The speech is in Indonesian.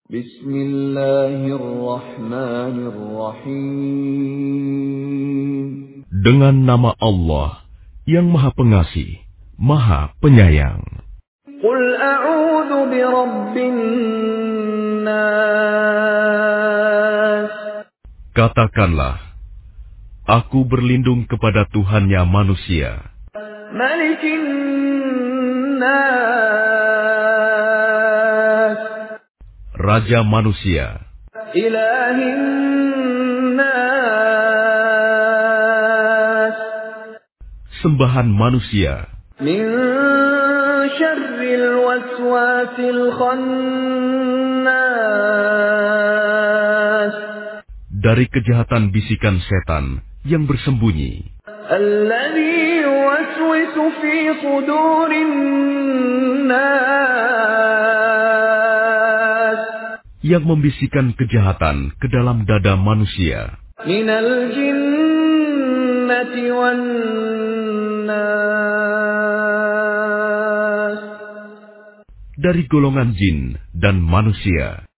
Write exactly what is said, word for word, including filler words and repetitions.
Bismillahirrahmanirrahim. Dengan nama Allah yang Maha Pengasih, Maha Penyayang. Qul a'udzu birabbin nas. Katakanlah, aku berlindung kepada Tuhannya manusia. Malikin nas. Raja manusia. Ilahin nas. Sembahan manusia. Min syarril waswasil khannas. Dari kejahatan bisikan setan yang bersembunyi. Alladzi yuwaswisu fi sudurin nas. Yang membisikkan kejahatan ke dalam dada manusia. Minal jinnati wan nas. Dari golongan jin dan manusia.